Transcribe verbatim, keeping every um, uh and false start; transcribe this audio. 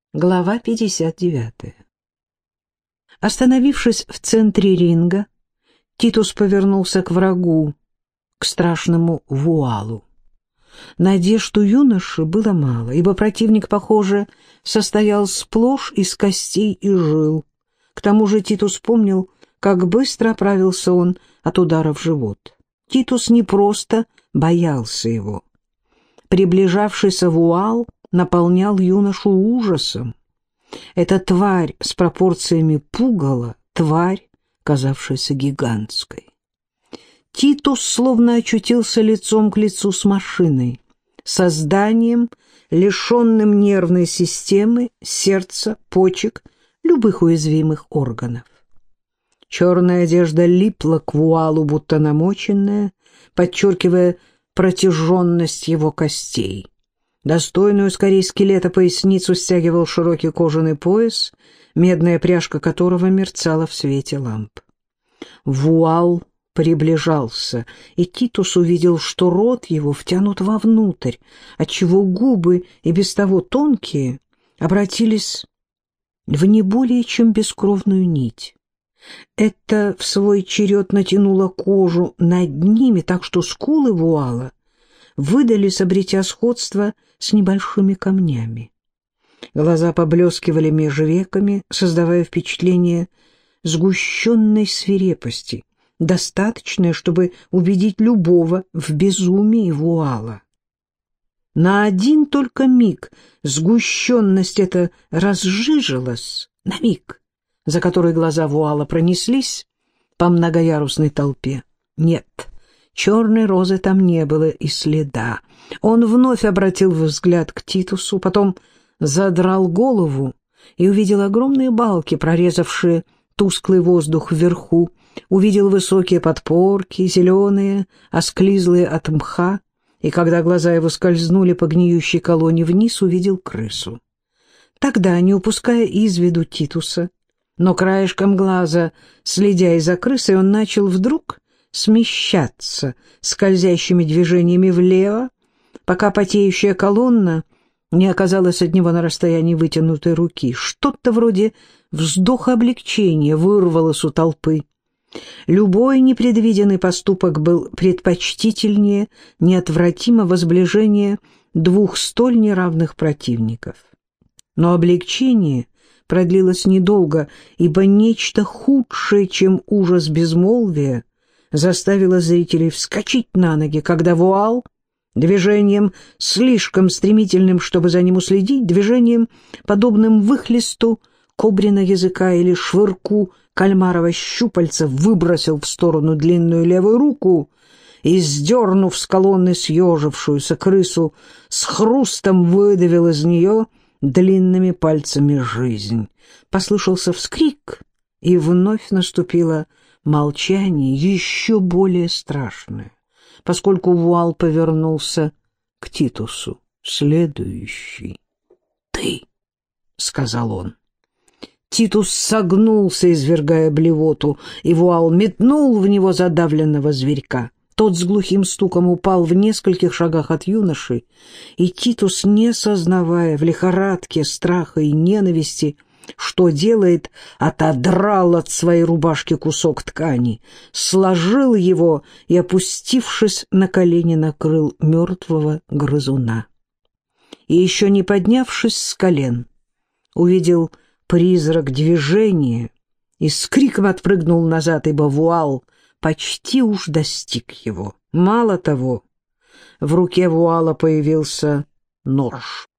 Глава пятьдесят девятая. Остановившись в центре ринга, Титус повернулся к врагу, к страшному Вуалу. Надежд у юноши было мало, ибо противник, похоже, состоял сплошь из костей и жил. К тому же Титус помнил, как быстро оправился он от удара в живот. Титус не просто боялся его. Приближавшийся Вуал наполнял юношу ужасом. Эта тварь с пропорциями пугала, тварь, казавшаяся гигантской. Титус словно очутился лицом к лицу с машиной, созданием, лишенным нервной системы, сердца, почек, любых уязвимых органов. Черная одежда липла к Вуалу, будто намоченная, подчеркивая протяженность его костей. Достойную скорее скелета поясницу стягивал широкий кожаный пояс, медная пряжка которого мерцала в свете ламп. Вуал приближался, и Титус увидел, что рот его втянут вовнутрь, отчего губы, и без того тонкие, обратились в не более чем бескровную нить. Это в свой черед натянуло кожу над ними, так что скулы Вуала выдались, обретя сходство с небольшими камнями. Глаза поблескивали меж веками, создавая впечатление сгущенной свирепости, достаточное, чтобы убедить любого в безумии Вуала. На один только миг сгущенность эта разжижилась, на миг, за который глаза Вуала пронеслись по многоярусной толпе. Нет, черной розы там не было и следа. Он вновь обратил взгляд к Титусу, потом задрал голову и увидел огромные балки, прорезавшие тусклый воздух вверху, увидел высокие подпорки, зеленые, осклизлые от мха, и когда глаза его скользнули по гниющей колонне вниз, увидел крысу. Тогда, не упуская из виду Титуса, но краешком глаза, следя и за крысой, он начал вдруг смещаться скользящими движениями влево, пока потеющая колонна не оказалась от него на расстоянии вытянутой руки. Что-то вроде вздоха облегчения вырвалось у толпы. Любой непредвиденный поступок был предпочтительнее неотвратимого сближения двух столь неравных противников. Но облегчение продлилось недолго, ибо нечто худшее, чем ужас безмолвия, заставило зрителей вскочить на ноги, когда Вуал, движением слишком стремительным, чтобы за ним уследить, движением, подобным выхлесту кобрина языка или швырку кальмарова щупальца, выбросил в сторону длинную левую руку и, сдернув с колонны съежившуюся крысу, с хрустом выдавил из нее длинными пальцами жизнь. Послышался вскрик, и вновь наступило молчание, еще более страшное, поскольку Вуал повернулся к Титусу. «Следующий. Ты», — сказал он. Титус согнулся, извергая блевоту, и Вуал метнул в него задавленного зверька. Тот с глухим стуком упал в нескольких шагах от юноши, и Титус, не сознавая в лихорадке страха и ненависти, что делает, отодрал от своей рубашки кусок ткани, сложил его и, опустившись на колени, накрыл мертвого грызуна. И еще не поднявшись с колен, увидел призрак движения и с криком отпрыгнул назад, ибо Вуал почти уж достиг его. Мало того, в руке Вуала появился нож.